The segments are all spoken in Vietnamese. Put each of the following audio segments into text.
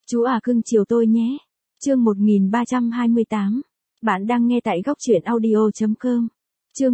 Chú à cưng chiều tôi nhé. Chương 1328. Bạn đang nghe tại góc truyện audio.com. Chương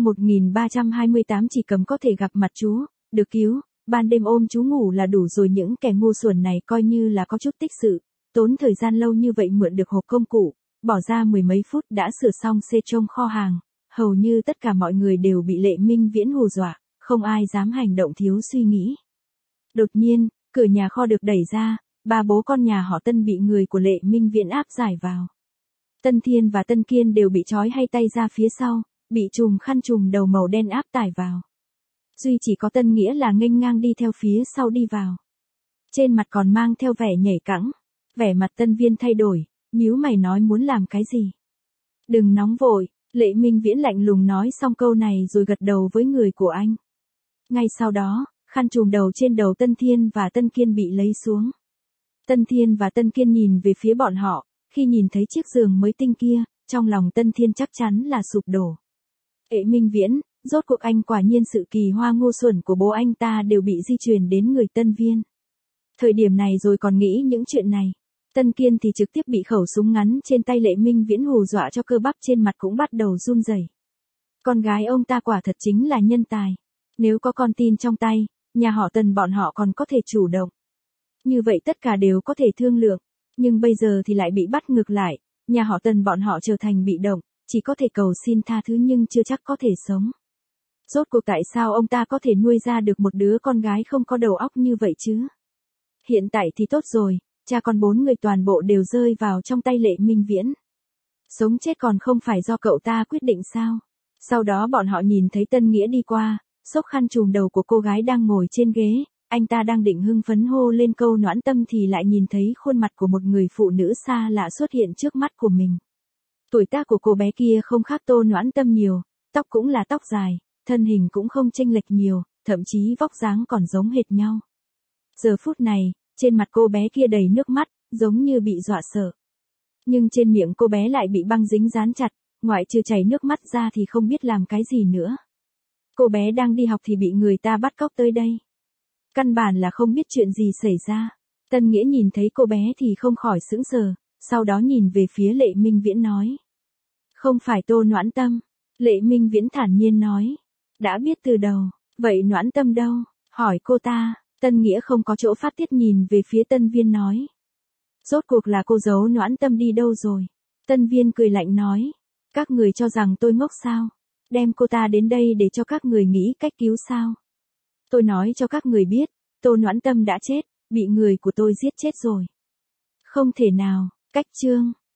1328 chỉ cầm có thể gặp mặt chú, được cứu, ban đêm ôm chú ngủ là đủ rồi, những kẻ ngu xuẩn này coi như là có chút tích sự, tốn thời gian lâu như vậy mượn được hộp công cụ, bỏ ra mười mấy phút đã sửa xong xe trong kho hàng, hầu như tất cả mọi người đều bị Lệ Minh Viễn hù dọa, không ai dám hành động thiếu suy nghĩ. Đột nhiên, cửa nhà kho được đẩy ra, ba bố con nhà họ Tân bị người của Lệ Minh Viễn áp giải vào. Tân Thiên và Tân Kiên đều bị trói hai tay ra phía sau, bị trùm khăn trùm đầu màu đen áp tải vào. Duy chỉ có Tân Nghĩa là nghênh ngang đi theo phía sau đi vào. Trên mặt còn mang theo vẻ nhảy cẫng, vẻ mặt Tân Viên thay đổi, nhíu mày nói muốn làm cái gì. Đừng nóng vội, Lệ Minh Viễn lạnh lùng nói xong câu này rồi gật đầu với người của anh. Ngay sau đó, khăn trùm đầu trên đầu Tân Thiên và Tân Kiên bị lấy xuống. Tân Thiên và Tân Kiên nhìn về phía bọn họ, khi nhìn thấy chiếc giường mới tinh kia, trong lòng Tân Thiên chắc chắn là sụp đổ. Lệ Minh Viễn, rốt cuộc anh quả nhiên sự kỳ hoa ngu xuẩn của bố anh ta đều bị di truyền đến người Tân Viên. Thời điểm này rồi còn nghĩ những chuyện này. Tân Kiên thì trực tiếp bị khẩu súng ngắn trên tay Lệ Minh Viễn hù dọa cho cơ bắp trên mặt cũng bắt đầu run rẩy. Con gái ông ta quả thật chính là nhân tài. Nếu có con tin trong tay, nhà họ Tần bọn họ còn có thể chủ động. Như vậy tất cả đều có thể thương lượng. Nhưng bây giờ thì lại bị bắt ngược lại, nhà họ Tần bọn họ trở thành bị động, chỉ có thể cầu xin tha thứ nhưng chưa chắc có thể sống. Rốt cuộc tại sao ông ta có thể nuôi ra được một đứa con gái không có đầu óc như vậy chứ? Hiện tại thì tốt rồi, cha con bốn người toàn bộ đều rơi vào trong tay Lệ Minh Viễn. Sống chết còn không phải do cậu ta quyết định sao? Sau đó bọn họ nhìn thấy Tân Nghĩa đi qua, xốc khăn trùm đầu của cô gái đang ngồi trên ghế, anh ta đang định hưng phấn hô lên câu noãn tâm thì lại nhìn thấy khuôn mặt của một người phụ nữ xa lạ xuất hiện trước mắt của mình. Tuổi tác của cô bé kia không khác Tô Noãn Tâm nhiều, tóc cũng là tóc dài, thân hình cũng không chênh lệch nhiều, thậm chí vóc dáng còn giống hệt nhau. Giờ phút này, trên mặt cô bé kia đầy nước mắt, giống như bị dọa sợ. Nhưng trên miệng cô bé lại bị băng dính dán chặt, ngoại trừ chảy nước mắt ra thì không biết làm cái gì nữa. Cô bé đang đi học thì bị người ta bắt cóc tới đây. Căn bản là không biết chuyện gì xảy ra. Tân Nghĩa nhìn thấy cô bé thì không khỏi sững sờ, sau đó nhìn về phía Lệ Minh Viễn nói. Không phải Tô Noãn Tâm. Lệ Minh Viễn thản nhiên nói. Đã biết từ đầu, vậy Noãn Tâm đâu? Hỏi cô ta. Tân Nghĩa không có chỗ phát tiết nhìn về phía Tân Viên nói. Rốt cuộc là cô giấu Noãn Tâm đi đâu rồi? Tân Viên cười lạnh nói. Các người cho rằng tôi ngốc sao? Đem cô ta đến đây để cho các người nghĩ cách cứu sao? Tôi nói cho các người biết, Tô Noãn Tâm đã chết, bị người của tôi giết chết rồi. Không thể nào, cách chương.